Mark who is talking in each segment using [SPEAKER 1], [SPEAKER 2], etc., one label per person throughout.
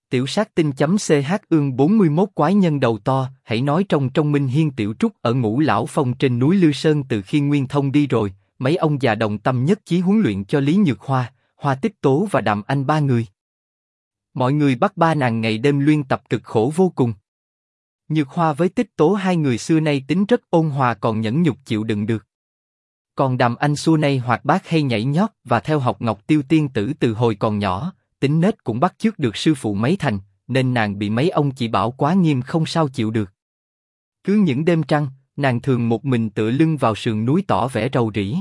[SPEAKER 1] Tiểu sát tinh.ch ương 41 quái nhân đầu to, hãy nói trong Minh Hiên Tiểu Trúc ở Ngũ Lão Phong trên núi Lư Sơn từ khi Nguyên Thông đi rồi, mấy ông già đồng tâm nhất chí huấn luyện cho Lý Nhược Hoa, Hoa Tích Tố và Đàm Anh ba người. Mọi người bắt ba nàng ngày đêm luyện tập cực khổ vô cùng. Nhược Hoa với Tích Tố hai người xưa nay tính rất ôn hòa còn nhẫn nhục chịu đựng được. Còn Đàm Anh xưa nay hoạt bát hay nhảy nhót và theo học Ngọc Tiêu Tiên Tử từ hồi còn nhỏ, tính nết cũng bắt chước được sư phụ mấy thành, nên nàng bị mấy ông chỉ bảo quá nghiêm không sao chịu được. Cứ những đêm trăng, nàng thường một mình tựa lưng vào sườn núi tỏ vẻ rầu rĩ.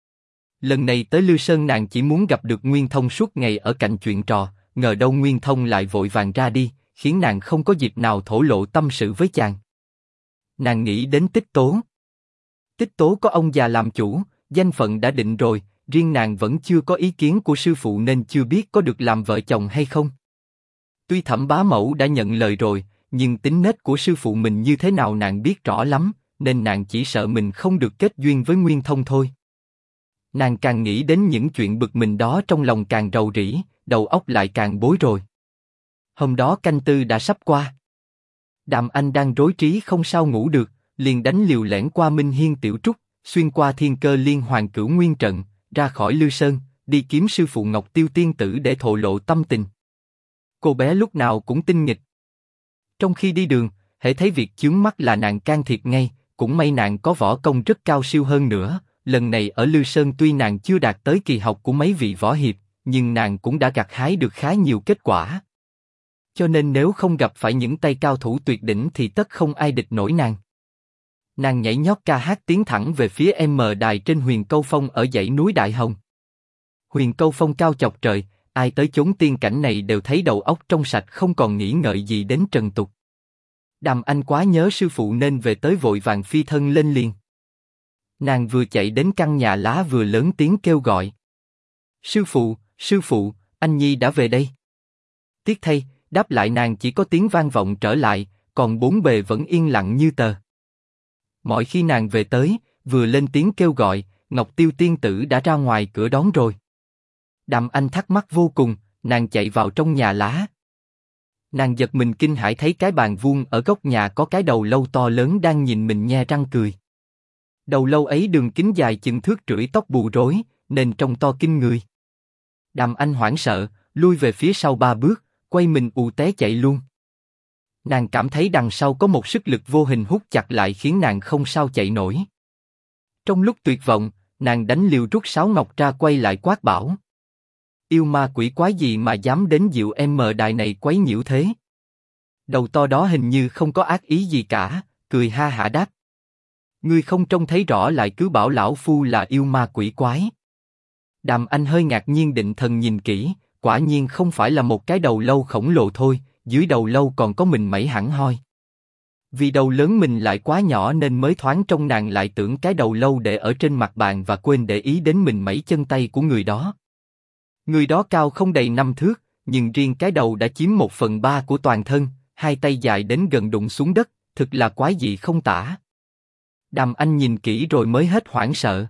[SPEAKER 1] Lần này tới Lư Sơn nàng chỉ muốn gặp được Nguyên Thông suốt ngày ở cạnh chuyện trò, ngờ đâu Nguyên Thông lại vội vàng ra đi, khiến nàng không có dịp nào thổ lộ tâm sự với chàng. Nàng nghĩ đến Tích Tố. Tích Tố có ông già làm chủ, danh phận đã định rồi, riêng nàng vẫn chưa có ý kiến của sư phụ nên chưa biết có được làm vợ chồng hay không. Tuy Thẩm bá mẫu đã nhận lời rồi, nhưng tính nết của sư phụ mình như thế nào nàng biết rõ lắm, nên nàng chỉ sợ mình không được kết duyên với Nguyên Thông thôi. Nàng càng nghĩ đến những chuyện bực mình đó trong lòng càng rầu rĩ, đầu óc lại càng bối rối. Hôm đó canh tư đã sắp qua. Đàm Anh đang rối trí không sao ngủ được, liền đánh liều lẻn qua Minh Hiên Tiểu Trúc, xuyên qua Thiên Cơ Liên Hoàn Cửu Nguyên Trận, ra khỏi Lư Sơn, đi kiếm sư phụ Ngọc Tiêu Tiên Tử để thổ lộ tâm tình. Cô bé lúc nào cũng tinh nghịch. Trong khi đi đường, hễ thấy việc chướng mắt là nàng can thiệp ngay, cũng may nàng có võ công rất cao siêu hơn nữa. Lần này ở Lư Sơn tuy nàng chưa đạt tới kỳ học của mấy vị võ hiệp, nhưng nàng cũng đã gặt hái được khá nhiều kết quả. Cho nên nếu không gặp phải những tay cao thủ tuyệt đỉnh thì tất không ai địch nổi nàng. Nàng nhảy nhót ca hát tiến thẳng về phía đài trên Huyền Câu Phong ở dãy núi Đại Hồng. Huyền Câu Phong cao chọc trời, ai tới chốn tiên cảnh này đều thấy đầu óc trong sạch không còn nghĩ ngợi gì đến trần tục. Đàm Anh quá nhớ sư phụ nên về tới vội vàng phi thân lên liền. Nàng vừa chạy đến căn nhà lá vừa lớn tiếng kêu gọi. Sư phụ, anh Nhi đã về đây. Tiếc thay, đáp lại nàng chỉ có tiếng vang vọng trở lại, còn bốn bề vẫn yên lặng như tờ. Mọi khi nàng về tới, vừa lên tiếng kêu gọi, Ngọc Tiêu Tiên Tử đã ra ngoài cửa đón rồi. Đàm Anh thắc mắc vô cùng, nàng chạy vào trong nhà lá. Nàng giật mình kinh hãi thấy cái bàn vuông ở góc nhà có cái đầu lâu to lớn đang nhìn mình nhe răng cười. Đầu lâu ấy đường kính dài chừng thước rưỡi, tóc bù rối, nên trông to kinh người. Đàm Anh hoảng sợ, lui về phía sau 3 bước, quay mình ù té chạy luôn. Nàng cảm thấy đằng sau có một sức lực vô hình hút chặt lại khiến nàng không sao chạy nổi. Trong lúc tuyệt vọng, nàng đánh liều rút sáo ngọc ra quay lại quát bảo. Yêu ma quỷ quái gì mà dám đến dịu đài này quấy nhiễu thế? Đầu to đó hình như không có ác ý gì cả, cười ha hả đáp. Ngươi không trông thấy rõ lại cứ bảo lão phu là yêu ma quỷ quái. Đàm Anh hơi ngạc nhiên định thần nhìn kỹ, quả nhiên không phải là một cái đầu lâu khổng lồ thôi, dưới đầu lâu còn có mình mẩy hẳn hoi. Vì đầu lớn mình lại quá nhỏ nên mới thoáng trong nàng lại tưởng cái đầu lâu để ở trên mặt bàn và quên để ý đến mình mẩy chân tay của người đó. Người đó cao không đầy 5 thước, nhưng riêng cái đầu đã chiếm 1/3 của toàn thân, hai tay dài đến gần đụng xuống đất, thực là quái dị không tả. Đàm Anh nhìn kỹ rồi mới hết hoảng sợ.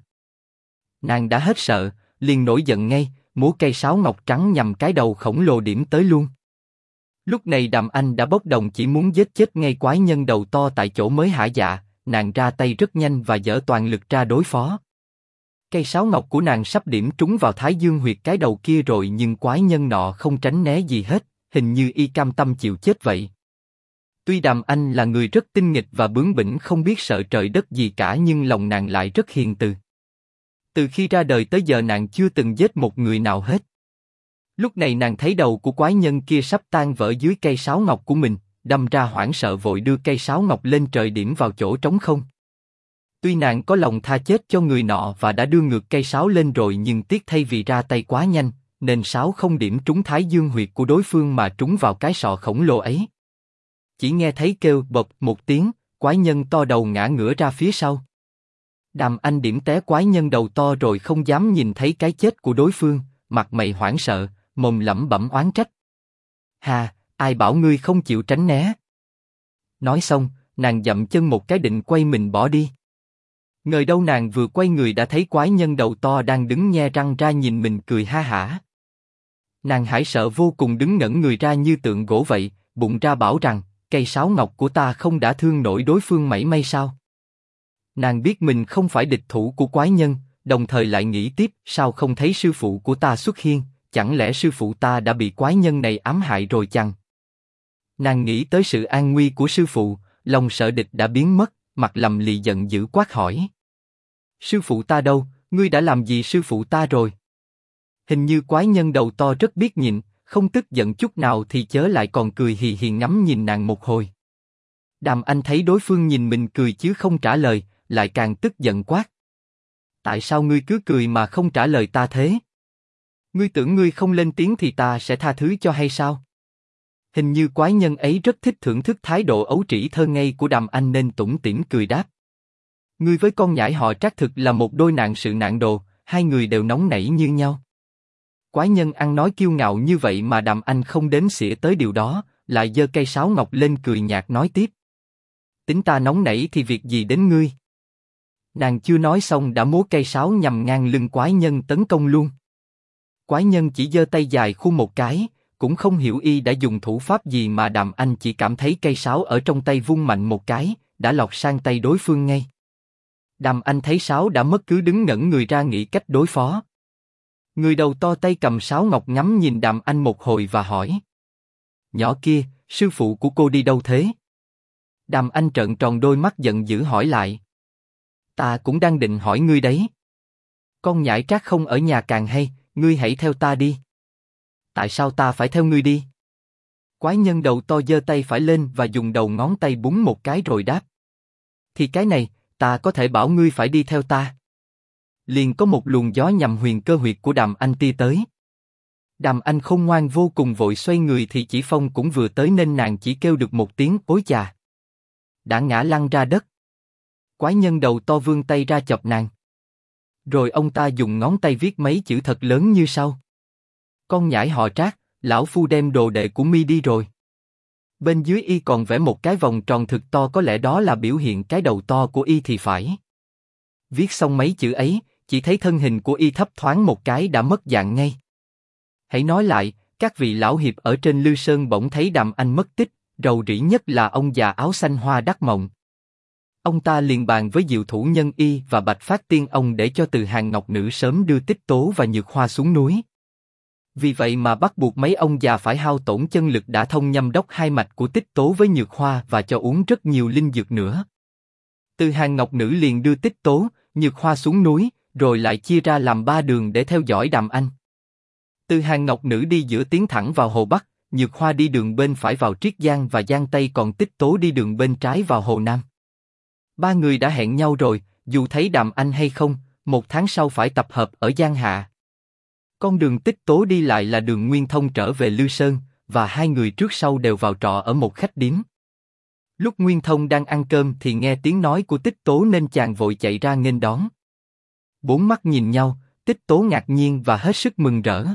[SPEAKER 1] Nàng đã hết sợ, liền nổi giận ngay, múa cây sáo ngọc trắng nhằm cái đầu khổng lồ điểm tới luôn. Lúc này Đàm Anh đã bốc đồng chỉ muốn giết chết ngay quái nhân đầu to tại chỗ mới hả dạ, nàng ra tay rất nhanh và dở toàn lực ra đối phó. Cây sáo ngọc của nàng sắp điểm trúng vào thái dương huyệt cái đầu kia rồi nhưng quái nhân nọ không tránh né gì hết, hình như y cam tâm chịu chết vậy. Tuy Đàm Anh là người rất tinh nghịch và bướng bỉnh không biết sợ trời đất gì cả nhưng lòng nàng lại rất hiền từ. Từ khi ra đời tới giờ nàng chưa từng giết một người nào hết. Lúc này nàng thấy đầu của quái nhân kia sắp tan vỡ dưới cây sáo ngọc của mình, đâm ra hoảng sợ vội đưa cây sáo ngọc lên trời điểm vào chỗ trống không. Tuy nàng có lòng tha chết cho người nọ và đã đưa ngược cây sáo lên rồi nhưng tiếc thay vì ra tay quá nhanh, nên sáo không điểm trúng thái dương huyệt của đối phương mà trúng vào cái sọ khổng lồ ấy. Chỉ nghe thấy kêu bộp một tiếng, quái nhân to đầu ngã ngửa ra phía sau. Đàm Anh điểm té quái nhân đầu to rồi không dám nhìn thấy cái chết của đối phương, mặt mày hoảng sợ, mồm lẩm bẩm oán trách. Hà, ai bảo ngươi không chịu tránh né? Nói xong, nàng dậm chân một cái định quay mình bỏ đi. Ngờ đâu nàng vừa quay người đã thấy quái nhân đầu to đang đứng nhe răng ra nhìn mình cười ha hả. Nàng Hải sợ vô cùng đứng ngẩn người ra như tượng gỗ vậy, bụng ra bảo rằng, cây sáo ngọc của ta không đã thương nổi đối phương mảy may sao? Nàng biết mình không phải địch thủ của quái nhân, đồng thời lại nghĩ tiếp, sao không thấy sư phụ của ta xuất hiện, chẳng lẽ sư phụ ta đã bị quái nhân này ám hại rồi chăng? Nàng nghĩ tới sự an nguy của sư phụ, lòng sợ địch đã biến mất, mặt lầm lì giận dữ quát hỏi. Sư phụ ta đâu, ngươi đã làm gì sư phụ ta rồi? Hình như quái nhân đầu to rất biết nhịn, không tức giận chút nào thì chớ lại còn cười hì hì ngắm nhìn nàng một hồi. Đàm Anh thấy đối phương nhìn mình cười chứ không trả lời, lại càng tức giận quát. Tại sao ngươi cứ cười mà không trả lời ta thế? Ngươi tưởng ngươi không lên tiếng thì ta sẽ tha thứ cho hay sao? Hình như quái nhân ấy rất thích thưởng thức thái độ ấu trĩ thơ ngây của Đàm Anh nên tủm tỉm cười đáp. Ngươi với con nhãi họ Trác thực là một đôi nạn sự nạn đồ, hai người đều nóng nảy như nhau. Quái nhân ăn nói kiêu ngạo như vậy mà Đàm Anh không đếm xỉa tới điều đó, lại giơ cây sáo ngọc lên cười nhạt nói tiếp. Tính ta nóng nảy thì việc gì đến ngươi? Nàng chưa nói xong đã múa cây sáo nhằm ngang lưng quái nhân tấn công luôn. Quái nhân chỉ giơ tay dài khu một cái, cũng không hiểu y đã dùng thủ pháp gì mà Đàm Anh chỉ cảm thấy cây sáo ở trong tay vung mạnh một cái, đã lọt sang tay đối phương ngay. Đàm Anh thấy sáo đã mất cứ đứng ngẩn người ra nghĩ cách đối phó. Người đầu to tay cầm sáo ngọc ngắm nhìn Đàm Anh một hồi và hỏi. Nhỏ kia, sư phụ của cô đi đâu thế? Đàm Anh trợn tròn đôi mắt giận dữ hỏi lại. Ta cũng đang định hỏi ngươi đấy. Con nhãi Trác không ở nhà càng hay, ngươi hãy theo ta đi. Tại sao ta phải theo ngươi đi? Quái nhân đầu to giơ tay phải lên và dùng đầu ngón tay búng một cái rồi đáp. Thì cái này, ta có thể bảo ngươi phải đi theo ta. Liền có một luồng gió nhằm huyền cơ huyệt của Đàm Anh tia tới. Đàm Anh khôn ngoan vô cùng vội xoay người thì chỉ phong cũng vừa tới nên nàng chỉ kêu được một tiếng ối chà. Đã ngã lăn ra đất. Quái nhân đầu to vươn tay ra chọc nàng. Rồi ông ta dùng ngón tay viết mấy chữ thật lớn như sau. Con nhãi họ Trác, lão phu đem đồ đệ của mi đi rồi. Bên dưới y còn vẽ một cái vòng tròn thực to, có lẽ đó là biểu hiện cái đầu to của y thì phải. Viết xong mấy chữ ấy, chỉ thấy thân hình của y thấp thoáng một cái đã mất dạng ngay. Hãy nói lại, các vị lão hiệp ở trên Lư Sơn bỗng thấy Đàm Anh mất tích, rầu rĩ nhất là ông già áo xanh Hoa Đắc Mộng. Ông ta liền bàn với Diệu Thủ Nhân Y và Bạch Phát Tiên ông để cho Từ Hàng Ngọc Nữ sớm đưa Tích Tố và Nhược Hoa xuống núi. Vì vậy mà bắt buộc mấy ông già phải hao tổn chân lực đã thông nhâm đốc hai mạch của Tích Tố với Nhược Hoa và cho uống rất nhiều linh dược nữa. Từ Hàng Ngọc Nữ liền đưa Tích Tố, Nhược Hoa xuống núi, rồi lại chia ra làm ba đường để theo dõi Đàm Anh. Từ Hàng Ngọc Nữ đi giữa tiến thẳng vào Hồ Bắc, Nhược Hoa đi đường bên phải vào Triết Giang và Giang Tây, còn Tích Tố đi đường bên trái vào Hồ Nam. Ba người đã hẹn nhau rồi, dù thấy Đàm Anh hay không, 1 tháng sau phải tập hợp ở Giang Hạ. Con đường Tích Tố đi lại là đường Nguyên Thông trở về Lư Sơn, và hai người trước sau đều vào trọ ở một khách điếm. Lúc Nguyên Thông đang ăn cơm thì nghe tiếng nói của Tích Tố nên chàng vội chạy ra nghênh đón. Bốn mắt nhìn nhau, Tích Tố ngạc nhiên và hết sức mừng rỡ.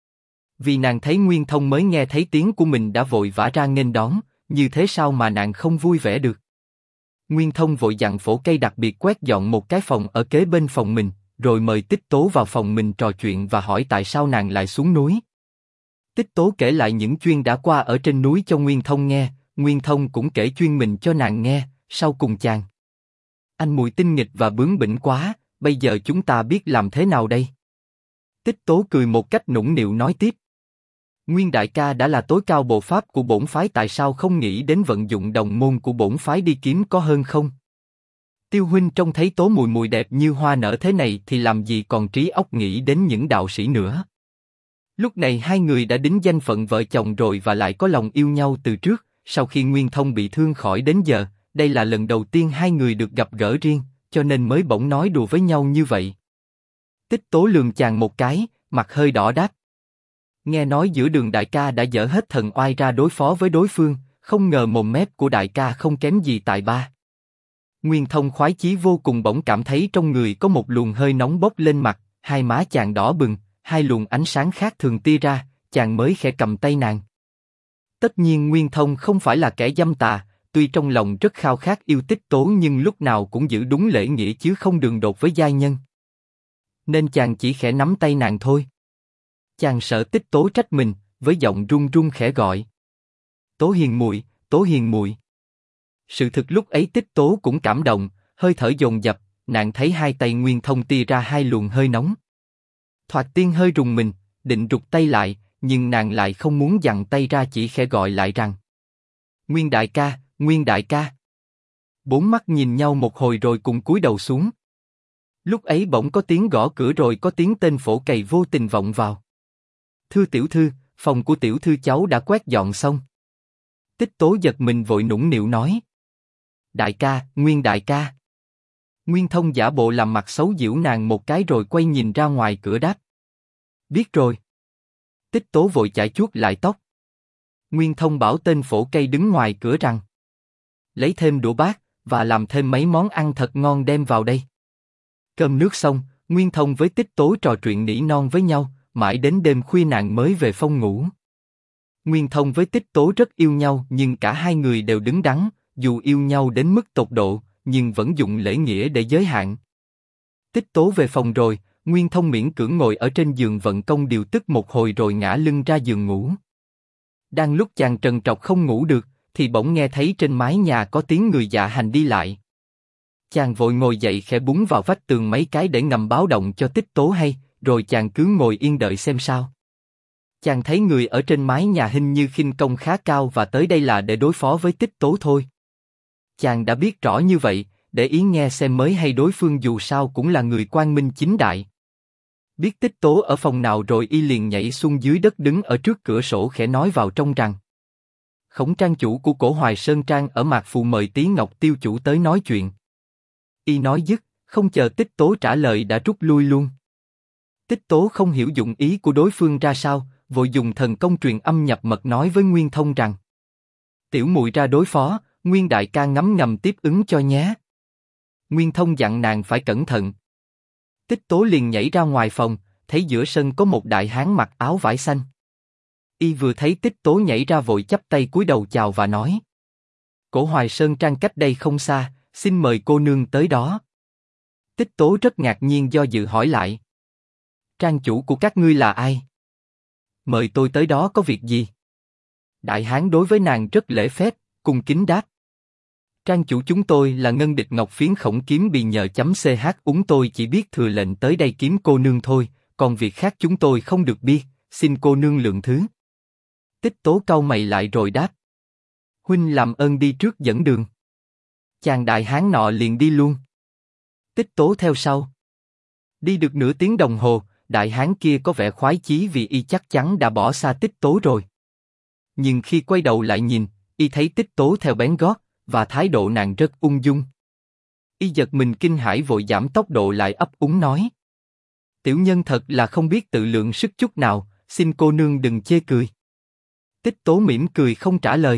[SPEAKER 1] Vì nàng thấy Nguyên Thông mới nghe thấy tiếng của mình đã vội vã ra nghênh đón, như thế sao mà nàng không vui vẻ được. Nguyên Thông vội dặn phổ cây đặc biệt quét dọn một cái phòng ở kế bên phòng mình, rồi mời Tích Tố vào phòng mình trò chuyện và hỏi tại sao nàng lại xuống núi. Tích Tố kể lại những chuyện đã qua ở trên núi cho Nguyên Thông nghe, Nguyên Thông cũng kể chuyện mình cho nàng nghe, sau cùng chàng. Anh mùi tinh nghịch và bướng bỉnh quá, bây giờ chúng ta biết làm thế nào đây? Tích Tố cười một cách nũng nịu nói tiếp. Nguyên đại ca đã là tối cao bộ pháp của bổn phái, tại sao không nghĩ đến vận dụng đồng môn của bổn phái đi kiếm có hơn không? Tiêu huynh trông thấy Tố mùi mùi đẹp như hoa nở thế này thì làm gì còn trí óc nghĩ đến những đạo sĩ nữa. Lúc này hai người đã đính danh phận vợ chồng rồi và lại có lòng yêu nhau từ trước, sau khi Nguyên Thông bị thương khỏi đến giờ, đây là lần đầu tiên hai người được gặp gỡ riêng, cho nên mới bỗng nói đùa với nhau như vậy. Tích Tố lườm chàng một cái, mặt hơi đỏ đáp. Nghe nói giữa đường đại ca đã dở hết thần oai ra đối phó với đối phương, không ngờ mồm mép của đại ca không kém gì tài ba. Nguyên Thông khoái chí vô cùng, bỗng cảm thấy trong người có một luồng hơi nóng bốc lên mặt, hai má chàng đỏ bừng, hai luồng ánh sáng khác thường tia ra, chàng mới khẽ cầm tay nàng. Tất nhiên Nguyên Thông không phải là kẻ dâm tà, tuy trong lòng rất khao khát yêu Tích Tố nhưng lúc nào cũng giữ đúng lễ nghĩa chứ không đường đột với giai nhân. Nên chàng chỉ khẽ nắm tay nàng thôi. Chàng sợ Tích Tố trách mình, với giọng run run khẽ gọi. Tố Hiền muội, Tố Hiền muội. Sự thực lúc ấy Tích Tố cũng cảm động, hơi thở dồn dập, nàng thấy hai tay Nguyên Thông tia ra hai luồng hơi nóng. Thoạt tiên hơi rùng mình, định rụt tay lại, nhưng nàng lại không muốn giằng tay ra, chỉ khẽ gọi lại rằng: Nguyên đại ca, Nguyên đại ca. Bốn mắt nhìn nhau một hồi rồi cùng cúi đầu xuống. Lúc ấy bỗng có tiếng gõ cửa rồi có tiếng tên Phổ Cày vô tình vọng vào. Thưa tiểu thư, phòng của tiểu thư cháu đã quét dọn xong. Tích Tố giật mình vội nũng nịu nói. Đại ca, Nguyên đại ca. Nguyên Thông giả bộ làm mặt xấu giễu nàng một cái rồi quay nhìn ra ngoài cửa đáp. Biết rồi. Tích Tố vội chải chuốt lại tóc. Nguyên Thông bảo tên Phổ Cày đứng ngoài cửa rằng: lấy thêm đũa bát, và làm thêm mấy món ăn thật ngon đem vào đây. Cơm nước xong, Nguyên Thông với Tích Tố trò chuyện nỉ non với nhau, mãi đến đêm khuya nàng mới về phòng ngủ. Nguyên Thông với Tích Tố rất yêu nhau nhưng cả hai người đều đứng đắn, dù yêu nhau đến mức tột độ, nhưng vẫn dùng lễ nghĩa để giới hạn. Tích Tố về phòng rồi, Nguyên Thông miễn cưỡng ngồi ở trên giường vận công điều tức một hồi rồi ngã lưng ra giường ngủ. Đang lúc chàng trần trọc không ngủ được, thì bỗng nghe thấy trên mái nhà có tiếng người dạ hành đi lại. Chàng vội ngồi dậy khẽ búng vào vách tường mấy cái để ngầm báo động cho Tích Tố hay, rồi chàng cứ ngồi yên đợi xem sao. Chàng thấy người ở trên mái nhà hình như khinh công khá cao và tới đây là để đối phó với Tích Tố thôi. Chàng đã biết rõ như vậy, để ý nghe xem mới hay, đối phương dù sao cũng là người quang minh chính đại. Biết Tích Tố ở phòng nào rồi y liền nhảy xuống dưới đất đứng ở trước cửa sổ khẽ nói vào trong rằng: Khổng trang chủ của Cổ Hoài Sơn Trang ở Mạc Phù mời Tí Ngọc Tiêu chủ tới nói chuyện. Y nói dứt, không chờ Tích Tố trả lời đã rút lui luôn. Tích Tố không hiểu dụng ý của đối phương ra sao, vội dùng thần công truyền âm nhập mật nói với Nguyên Thông rằng: tiểu muội ra đối phó, Nguyên đại ca ngấm ngầm tiếp ứng cho nhé. Nguyên Thông dặn nàng phải cẩn thận. Tích Tố liền nhảy ra ngoài phòng, thấy giữa sân có một đại hán mặc áo vải xanh. Y vừa thấy Tích Tố nhảy ra vội chắp tay cúi đầu chào và nói: Cổ Hoài Sơn Trang cách đây không xa, xin mời cô nương tới đó. Tích Tố rất ngạc nhiên do dự hỏi lại: Trang chủ của các ngươi là ai? Mời tôi tới đó có việc gì? Đại hán đối với nàng rất lễ phép, cung kính đáp: Trang chủ chúng tôi là Ngân Địch Ngọc Phiến Khổng Kiếm Bì nhờ ch tôi chỉ biết thừa lệnh tới đây kiếm cô nương thôi, còn việc khác chúng tôi không được biết, xin cô nương lượng thứ. Tích Tố cau mày lại rồi đáp: huynh làm ơn đi trước dẫn đường. Chàng đại hán nọ liền đi luôn. Tích Tố theo sau. Đi được nửa tiếng đồng hồ, đại hán kia có vẻ khoái chí vì y chắc chắn đã bỏ xa Tích Tố rồi. Nhưng khi quay đầu lại nhìn, y thấy Tích Tố theo bén gót, và thái độ nàng rất ung dung. Y giật mình kinh hãi vội giảm tốc độ lại ấp úng nói: tiểu nhân thật là không biết tự lượng sức chút nào, xin cô nương đừng chê cười. Tích Tố mỉm cười không trả lời.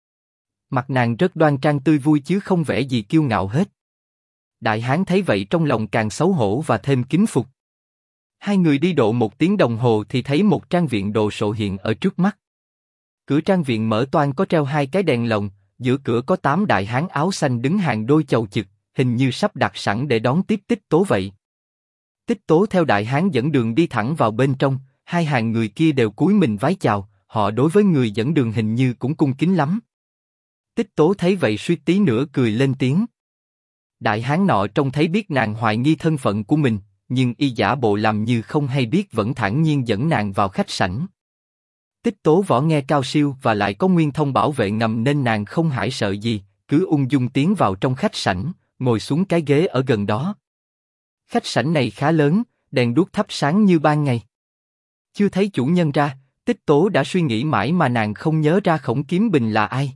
[SPEAKER 1] Mặt nàng rất đoan trang tươi vui chứ không vẻ gì kiêu ngạo hết. Đại hán thấy vậy trong lòng càng xấu hổ và thêm kính phục. Hai người đi độ một tiếng đồng hồ thì thấy một trang viện đồ sộ hiện ở trước mắt. Cửa trang viện mở toang có treo hai cái đèn lồng, giữa cửa có 8 đại hán áo xanh đứng hàng đôi chầu chực, hình như sắp đặt sẵn để đón tiếp Tích Tố vậy. Tích Tố theo đại hán dẫn đường đi thẳng vào bên trong, hai hàng người kia đều cúi mình vái chào, họ đối với người dẫn đường hình như cũng cung kính lắm. Tích Tố thấy vậy suýt tí nữa cười lên tiếng. Đại hán nọ trông thấy biết nàng hoài nghi thân phận của mình, nhưng y giả bộ làm như không hay biết vẫn thản nhiên dẫn nàng vào khách sảnh. Tích Tố võ nghe cao siêu và lại có Nguyên Thông bảo vệ ngầm nên nàng không hãi sợ gì, cứ ung dung tiến vào trong khách sảnh, ngồi xuống cái ghế ở gần đó. Khách sảnh này khá lớn, đèn đuốc thắp sáng như ban ngày. Chưa thấy chủ nhân ra, Tích Tố đã suy nghĩ mãi mà nàng không nhớ ra Khổng Kiếm Bình là ai.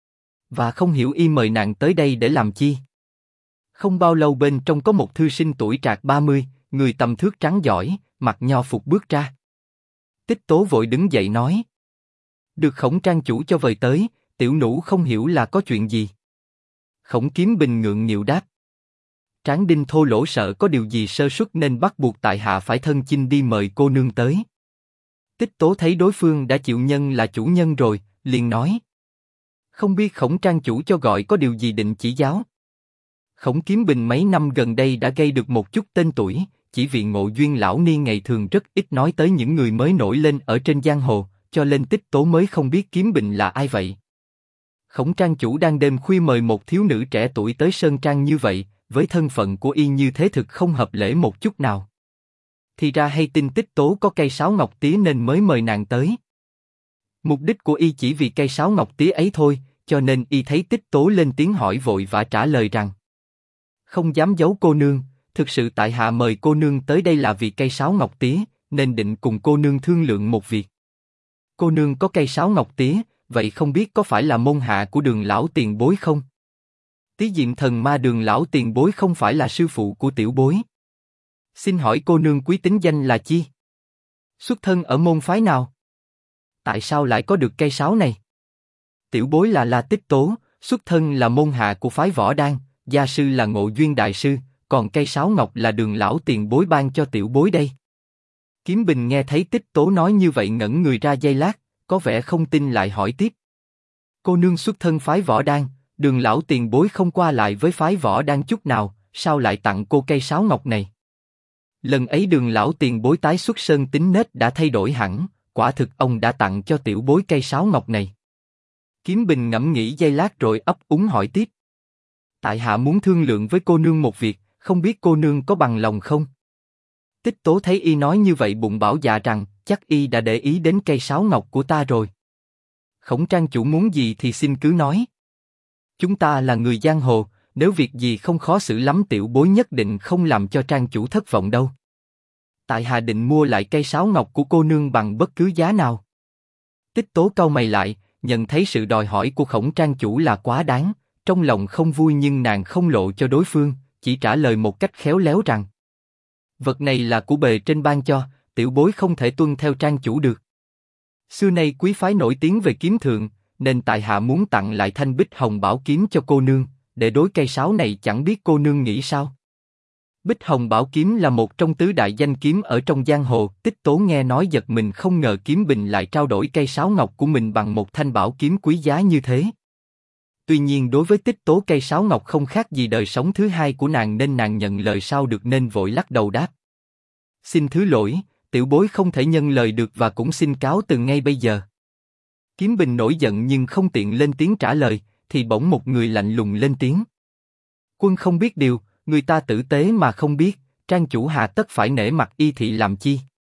[SPEAKER 1] Và không hiểu y mời nàng tới đây để làm chi. Không bao lâu bên trong có một thư sinh tuổi trạc 30, người tầm thước trắng giỏi, mặc nho phục bước ra. Tích Tố vội đứng dậy nói: được Khổng trang chủ cho vời tới, tiểu nũ không hiểu là có chuyện gì. Khổng Kiếm Bình ngượng nghịu đáp: Tráng đinh thô lỗ sợ có điều gì sơ suất nên bắt buộc tại hạ phải thân chinh đi mời cô nương tới. Tích Tố thấy đối phương đã chịu nhân là chủ nhân rồi, liền nói: không biết Khổng trang chủ cho gọi có điều gì định chỉ giáo. Khổng Kiếm Bình mấy năm gần đây đã gây được một chút tên tuổi, chỉ vì Ngộ Duyên lão ni ngày thường rất ít nói tới những người mới nổi lên ở trên giang hồ, cho nên Tích Tố mới không biết Kiếm Bình là ai vậy. Khổng trang chủ đang đêm khuya mời một thiếu nữ trẻ tuổi tới sơn trang như vậy, với thân phận của y như thế thực không hợp lễ một chút nào. Thì ra hay tin Tích Tố có cây sáo ngọc tía nên mới mời nàng tới. Mục đích của y chỉ vì cây sáo ngọc tía ấy thôi, cho nên y thấy Tích Tố lên tiếng hỏi vội và trả lời rằng: không dám giấu cô nương, thực sự tại hạ mời cô nương tới đây là vì cây sáo ngọc tía, nên định cùng cô nương thương lượng một việc. Cô nương có cây sáo ngọc tía, vậy không biết có phải là môn hạ của Đường lão tiền bối không? Tý Diệm Thần Ma Đường lão tiền bối không phải là sư phụ của tiểu bối. Xin hỏi cô nương quý tính danh là chi? Xuất thân ở môn phái nào? Tại sao lại có được cây sáo này? Tiểu bối là La Tích Tố, xuất thân là môn hạ của phái Võ Đan, gia sư là Ngộ Duyên đại sư, còn cây sáo ngọc là Đường lão tiền bối ban cho tiểu bối đây. Kiếm Bình nghe thấy Tích Tố nói như vậy ngẩn người ra giây lát, có vẻ không tin lại hỏi tiếp. Cô nương xuất thân phái Võ Đan, Đường lão tiền bối không qua lại với phái Võ Đan chút nào, sao lại tặng cô cây sáo ngọc này? Lần ấy Đường lão tiền bối tái xuất sơn tính nết đã thay đổi hẳn, quả thực ông đã tặng cho tiểu bối cây sáo ngọc này. Kiếm Bình ngẫm nghĩ giây lát rồi ấp úng hỏi tiếp. Tại hạ muốn thương lượng với cô nương một việc, không biết cô nương có bằng lòng không? Tích Tố thấy y nói như vậy bụng bảo dạ rằng chắc y đã để ý đến cây sáo ngọc của ta rồi. Khổng trang chủ muốn gì thì xin cứ nói. Chúng ta là người giang hồ, nếu việc gì không khó xử lắm tiểu bối nhất định không làm cho trang chủ thất vọng đâu. Tại hạ định mua lại cây sáo ngọc của cô nương bằng bất cứ giá nào. Tích Tố cau mày lại, nhận thấy sự đòi hỏi của khổng trang chủ là quá đáng, trong lòng không vui nhưng nàng không lộ cho đối phương, chỉ trả lời một cách khéo léo rằng: vật này là của bề trên ban cho, tiểu bối không thể tuân theo trang chủ được. Xưa nay quý phái nổi tiếng về kiếm thượng, nên tại hạ muốn tặng lại thanh Bích Hồng Bảo kiếm cho cô nương, để đối cây sáo này chẳng biết cô nương nghĩ sao. Bích Hồng Bảo kiếm là một trong tứ đại danh kiếm ở trong giang hồ. Tích Tố nghe nói giật mình, không ngờ Kiếm Bình lại trao đổi cây sáo ngọc của mình bằng một thanh bảo kiếm quý giá như thế. Tuy nhiên đối với Tích Tố cây sáo ngọc không khác gì đời sống thứ hai của nàng nên nàng nhận lời sao được nên vội lắc đầu đáp: xin thứ lỗi, tiểu bối không thể nhân lời được và cũng xin cáo từ ngay bây giờ. Kiếm Bình nổi giận nhưng không tiện lên tiếng trả lời, thì bỗng một người lạnh lùng lên tiếng: quân không biết điều, người ta tử tế mà không biết, trang chủ hà tất phải nể mặt y thị làm chi?